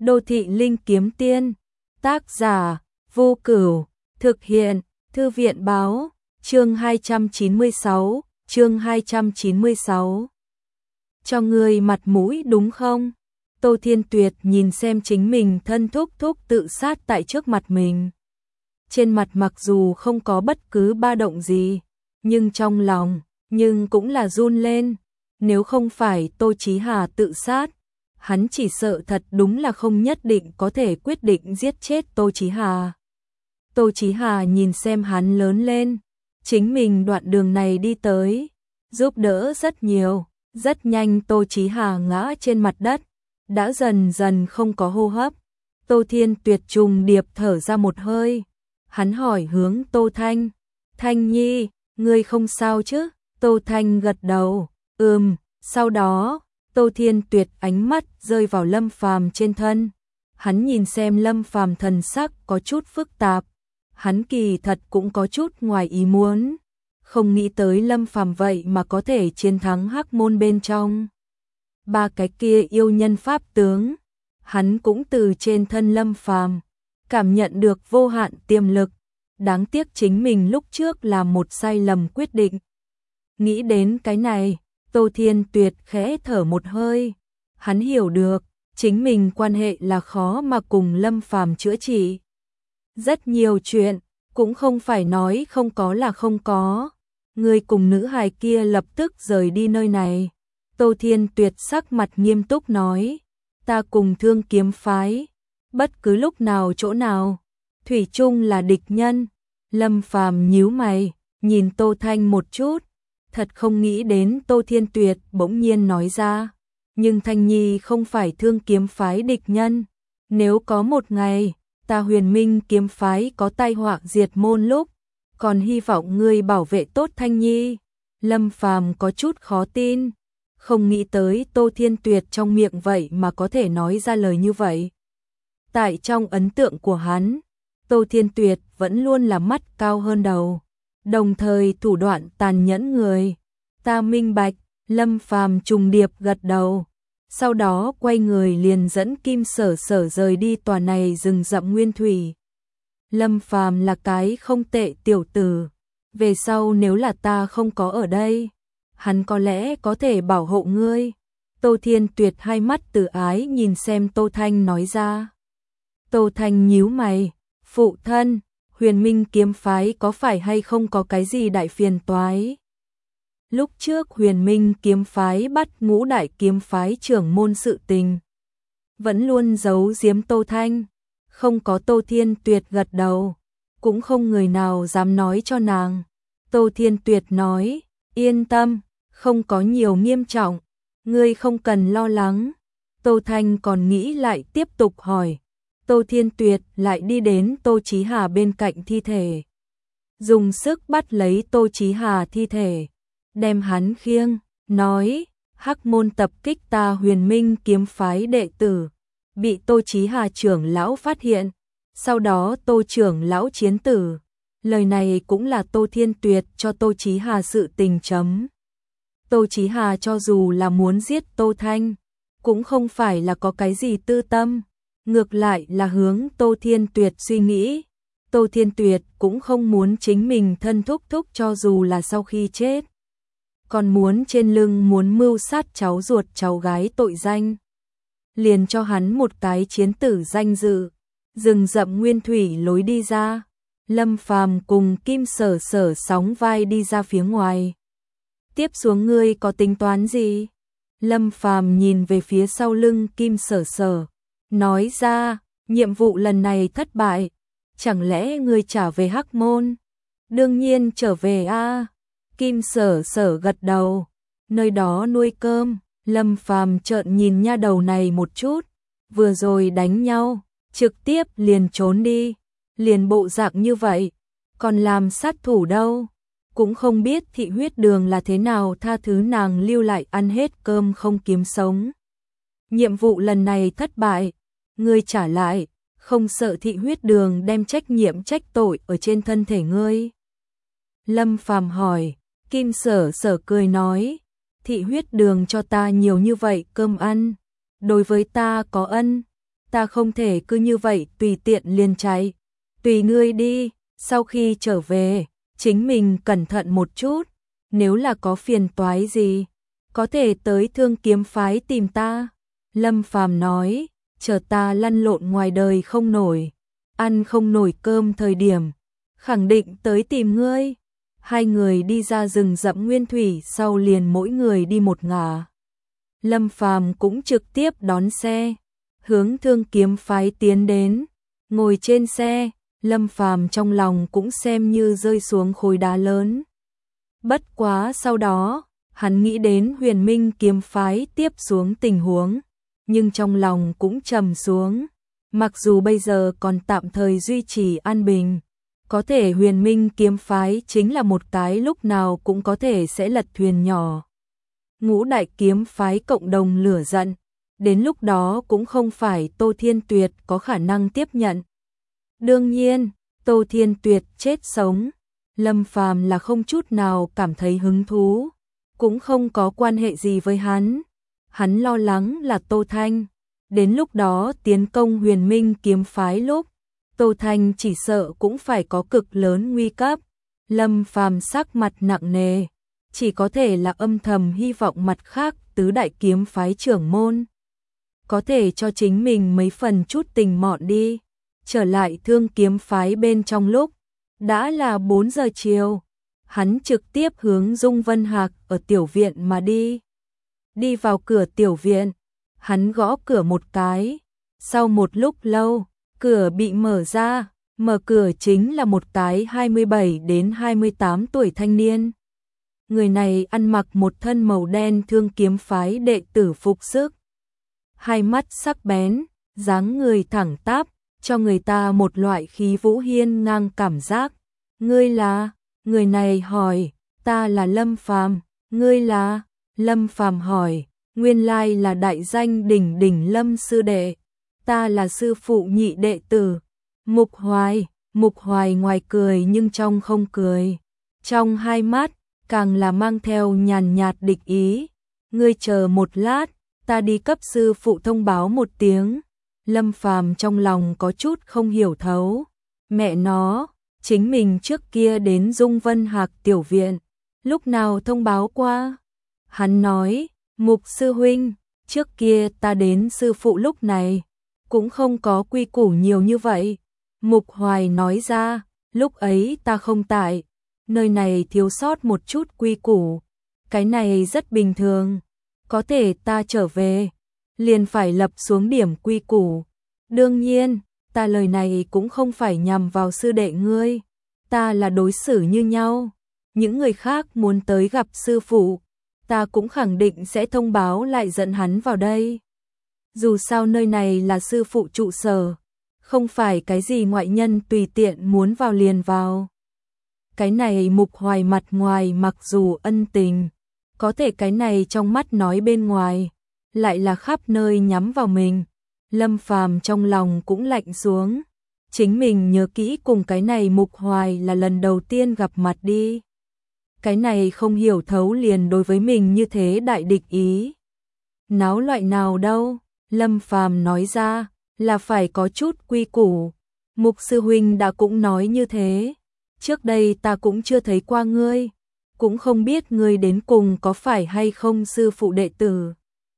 Đô thị linh kiếm tiên, tác giả, Vô Cửu, thực hiện, Thư viện báo, chương 296, chương 296. Cho người mặt mũi đúng không? Tô Thiên Tuyệt nhìn xem chính mình thân thúc thúc tự sát tại trước mặt mình. Trên mặt mặc dù không có bất cứ ba động gì, nhưng trong lòng, nhưng cũng là run lên. Nếu không phải Tô Chí Hà tự sát, hắn chỉ sợ thật đúng là không nhất định có thể quyết định giết chết Tô Chí Hà. Tô Chí Hà nhìn xem hắn lớn lên, chính mình đoạn đường này đi tới, giúp đỡ rất nhiều, rất nhanh Tô Chí Hà ngã trên mặt đất, đã dần dần không có hô hấp. Tô Thiên Tuyệt trùng điệp thở ra một hơi, hắn hỏi hướng Tô Thanh, Thanh Nhi, ngươi không sao chứ? Tô Thanh gật đầu, sau đó, Tô Thiên Tuyệt ánh mắt rơi vào Lâm Phàm trên thân. Hắn nhìn xem Lâm Phàm thần sắc có chút phức tạp, hắn kỳ thật cũng có chút ngoài ý muốn, không nghĩ tới Lâm Phàm vậy mà có thể chiến thắng Hắc Môn bên trong. Ba cái kia yêu nhân pháp tướng, hắn cũng từ trên thân Lâm Phàm cảm nhận được vô hạn tiềm lực, đáng tiếc chính mình lúc trước làm một sai lầm quyết định. Nghĩ đến cái này, Tô Thiên Tuyệt khẽ thở một hơi, hắn hiểu được, chính mình quan hệ là khó mà cùng Lâm Phàm chữa trị. Rất nhiều chuyện, cũng không phải nói không có là không có. Người cùng nữ hài kia lập tức rời đi nơi này. Tô Thiên Tuyệt sắc mặt nghiêm túc nói, ta cùng Thương Kiếm phái, bất cứ lúc nào chỗ nào, thủy chung là địch nhân. Lâm Phàm nhíu mày, nhìn Tô Thanh một chút, thật không nghĩ đến Tô Thiên Tuyệt bỗng nhiên nói ra, nhưng Thanh Nhi không phải Thương Kiếm phái địch nhân, nếu có một ngày ta Huyền Minh kiếm phái có tai họa diệt môn lúc, còn hy vọng ngươi bảo vệ tốt Thanh Nhi. Lâm Phàm có chút khó tin, không nghĩ tới Tô Thiên Tuyệt trong miệng vậy mà có thể nói ra lời như vậy. Tại trong ấn tượng của hắn, Tô Thiên Tuyệt vẫn luôn là mắt cao hơn đầu, đồng thời thủ đoạn tàn nhẫn người. Ta minh bạch. Lâm Phàm trùng điệp gật đầu, sau đó quay người liền dẫn Kim Sở Sở rời đi tòa này rừng rậm nguyên thủy. Lâm Phàm là cái không tệ tiểu tử, về sau nếu là ta không có ở đây, hắn có lẽ có thể bảo hộ ngươi. Tô Thiên Tuyệt hai mắt từ ái nhìn xem Tô Thanh nói ra. Tô Thanh nhíu mày, phụ thân, Huyền Minh kiếm phái có phải hay không có cái gì đại phiền toái? Lúc trước Huyền Minh kiếm phái bắt Ngũ Đại kiếm phái trưởng môn sự tình, vẫn luôn giấu giếm Tô Thanh, không có. Tô Thiên Tuyệt gật đầu, cũng không người nào dám nói cho nàng. Tô Thiên Tuyệt nói, yên tâm, không có nhiều nghiêm trọng, ngươi không cần lo lắng. Tô Thanh còn nghĩ lại tiếp tục hỏi. Tô Thiên Tuyệt lại đi đến Tô Chí Hà bên cạnh thi thể, dùng sức bắt lấy Tô Chí Hà thi thể, đem hắn khiêng, nói, Hắc Môn tập kích ta Huyền Minh kiếm phái đệ tử, bị Tô Chí Hà trưởng lão phát hiện, sau đó Tô trưởng lão chiến tử. Lời này cũng là Tô Thiên Tuyệt cho Tô Chí Hà sự tình chấm. Tô Chí Hà cho dù là muốn giết Tô Thanh, cũng không phải là có cái gì tư tâm, ngược lại là hướng Tô Thiên Tuyệt suy nghĩ. Tô Thiên Tuyệt cũng không muốn chính mình thân thúc thúc cho dù là sau khi chết, còn muốn trên lưng muốn mưu sát cháu ruột cháu gái tội danh, liền cho hắn một cái chiến tử danh dự. Rừng rậm nguyên thủy lối đi ra, Lâm Phàm cùng Kim Sở Sở sóng vai đi ra phía ngoài. Tiếp xuống ngươi có tính toán gì? Lâm Phàm nhìn về phía sau lưng Kim Sở Sở, nói ra, nhiệm vụ lần này thất bại, chẳng lẽ ngươi trả về Hắc Môn? Đương nhiên trở về a. Kim Sở Sở gật đầu, nơi đó nuôi cơm. Lâm Phàm trợn nhìn nha đầu này một chút, vừa rồi đánh nhau, trực tiếp liền trốn đi, liền bộ dạng như vậy, còn làm sát thủ đâu, cũng không biết thị huyết đường là thế nào tha thứ nàng lưu lại ăn hết cơm không kiếm sống. Nhiệm vụ lần này thất bại, ngươi trả lại, không sợ thị huyết đường đem trách nhiệm trách tội ở trên thân thể ngươi? Lâm Phàm hỏi. Kim Sở Sở cười nói, thị huyết đường cho ta nhiều như vậy cơm ăn, đối với ta có ân, ta không thể cứ như vậy tùy tiện liền chạy. Tùy ngươi đi, sau khi trở về, chính mình cẩn thận một chút, nếu là có phiền toái gì, có thể tới Thương Kiếm phái tìm ta. Lâm Phàm nói, chờ ta lăn lộn ngoài đời không nổi, ăn không nổi cơm thời điểm, khẳng định tới tìm ngươi. Hai người đi ra rừng rậm nguyên thủy sau liền mỗi người đi một ngả. Lâm Phàm cũng trực tiếp đón xe, hướng Thương Kiếm phái tiến đến. Ngồi trên xe, Lâm Phàm trong lòng cũng xem như rơi xuống khối đá lớn. Bất quá sau đó, hắn nghĩ đến Huyền Minh kiếm phái tiếp xuống tình huống, nhưng trong lòng cũng trầm xuống. Mặc dù bây giờ còn tạm thời duy trì an bình, có thể Huyền Minh kiếm phái chính là một cái lúc nào cũng có thể sẽ lật thuyền nhỏ. Ngũ đại kiếm phái cộng đồng lửa giận, đến lúc đó cũng không phải Tô Thiên Tuyệt có khả năng tiếp nhận. Đương nhiên, Tô Thiên Tuyệt chết sống, Lâm Phàm là không chút nào cảm thấy hứng thú, cũng không có quan hệ gì với hắn. Hắn lo lắng là Tô Thanh, đến lúc đó tiến công Huyền Minh kiếm phái lúc, Tô Thanh chỉ sợ cũng phải có cực lớn nguy cấp. Lâm Phàm sắc mặt nặng nề, chỉ có thể là âm thầm hy vọng mặt khác tứ đại kiếm phái trưởng môn có thể cho chính mình mấy phần chút tình mọn đi. Trở lại Thương Kiếm phái bên trong lúc đã là 4 giờ chiều, hắn trực tiếp hướng Dung Vân Hạc ở tiểu viện mà đi. Đi vào cửa tiểu viện, hắn gõ cửa một cái, sau một lúc lâu, cửa bị mở ra, mở cửa chính là một cái 27 đến 28 tuổi thanh niên. Người này ăn mặc một thân màu đen Thương Kiếm phái đệ tử phục sức, hai mắt sắc bén, dáng người thẳng tắp, cho người ta một loại khí vũ hiên ngang cảm giác. Ngươi là? Người này hỏi. Ta là Lâm Phàm. Ngươi là? Lâm Phàm hỏi. Nguyên lai là đại danh đỉnh đỉnh Lâm sư đệ. Ta là sư phụ nhị đệ tử Mục Hoài. Mục Hoài ngoài cười nhưng trong không cười, trong hai mắt càng là mang theo nhàn nhạt địch ý. Ngươi chờ một lát, ta đi cấp sư phụ thông báo một tiếng. Lâm Phàm trong lòng có chút không hiểu thấu. Mẹ nó, chính mình trước kia đến Dung Vân Hạc tiểu viện, lúc nào thông báo qua? Hắn nói, Mục sư huynh, trước kia ta đến sư phụ lúc này, cũng không có quy củ nhiều như vậy. Mục Hoài nói ra, lúc ấy ta không tại, nơi này thiếu sót một chút quy củ. Cái này rất bình thường, có thể ta trở về liền phải lập xuống điểm quy củ. Đương nhiên, ta lời này cũng không phải nhằm vào sư đệ ngươi, ta là đối xử như nhau. Những người khác muốn tới gặp sư phụ, ta cũng khẳng định sẽ thông báo lại dẫn hắn vào đây. Dù sao nơi này là sư phụ trụ sở, không phải cái gì ngoại nhân tùy tiện muốn vào liền vào. Cái này Mục Hoài mặt ngoài mặc dù ân tình, có thể cái này trong mắt nói bên ngoài lại là khắp nơi nhắm vào mình. Lâm Phàm trong lòng cũng lạnh xuống, chính mình nhớ kỹ cùng cái này Mục Hoài là lần đầu tiên gặp mặt đi. Cái này không hiểu thấu liền đối với mình như thế đại địch ý. Náo loại nào đâu, Lâm Phàm nói ra, là phải có chút quy củ. Mục sư huynh đã cũng nói như thế, trước đây ta cũng chưa thấy qua ngươi, cũng không biết ngươi đến cùng có phải hay không sư phụ đệ tử.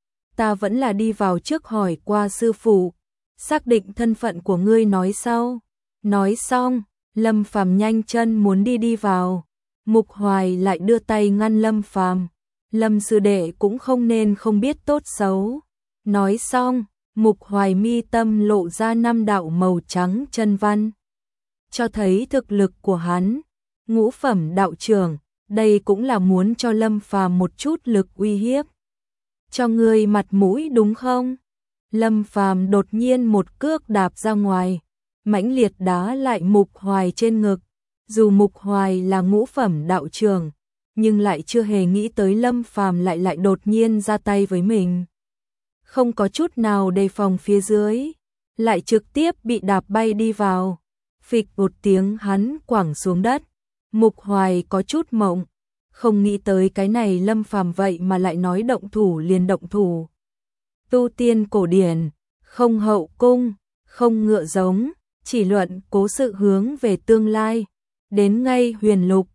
Ta vẫn là đi vào trước hỏi qua sư phụ, xác định thân phận của ngươi nói sau. Nói xong, Lâm Phàm nhanh chân muốn đi vào. Mục Hoài lại đưa tay ngăn Lâm Phàm. Lâm sư đệ cũng không nên không biết tốt xấu. Nói xong, Mục Hoài mi tâm lộ ra 5 đạo màu trắng chân văn, cho thấy thực lực của hắn. Ngũ phẩm đạo trưởng, đây cũng là muốn cho Lâm Phàm một chút lực uy hiếp. Cho ngươi mặt mũi đúng không? Lâm Phàm đột nhiên một cước đạp ra ngoài, mãnh liệt đá lại Mục Hoài trên ngực. Dù Mục Hoài là ngũ phẩm đạo trưởng, nhưng lại chưa hề nghĩ tới Lâm Phàm lại đột nhiên ra tay với mình. Không có chút nào đề phòng phía dưới, lại trực tiếp bị đạp bay đi vào. Phịch một tiếng hắn quẳng xuống đất. Mục Hoài có chút mộng, không nghĩ tới cái này Lâm Phàm vậy mà lại nói động thủ liền động thủ. Tu tiên cổ điển, không hậu cung, không ngựa giống, chỉ luận cố sự hướng về tương lai. Đến ngay Huyền Lục,